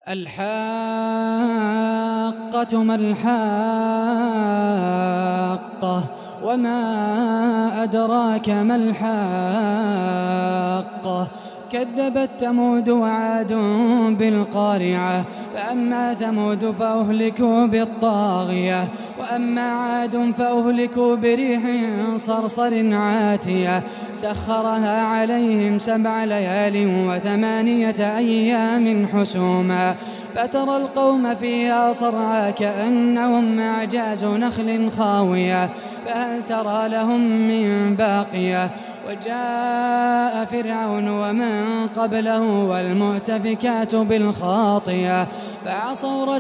الحاقة ما الحاقة وما أدراك ما الحاقة كذبت ثمود وعاد بالقارعة فأما ثمود فأهلكوا بالطاغية وأما عاد فأهلكوا بريح صرصر عاتية سخرها عليهم 7 ليال و8 أيام حسوما فترى القوم فيها صرعى كأنهم أعجاز نخل خاوية فهل ترى لهم من باقية وجاء فرعون ومن قبله والمؤتفكات بالخاطية فعصوا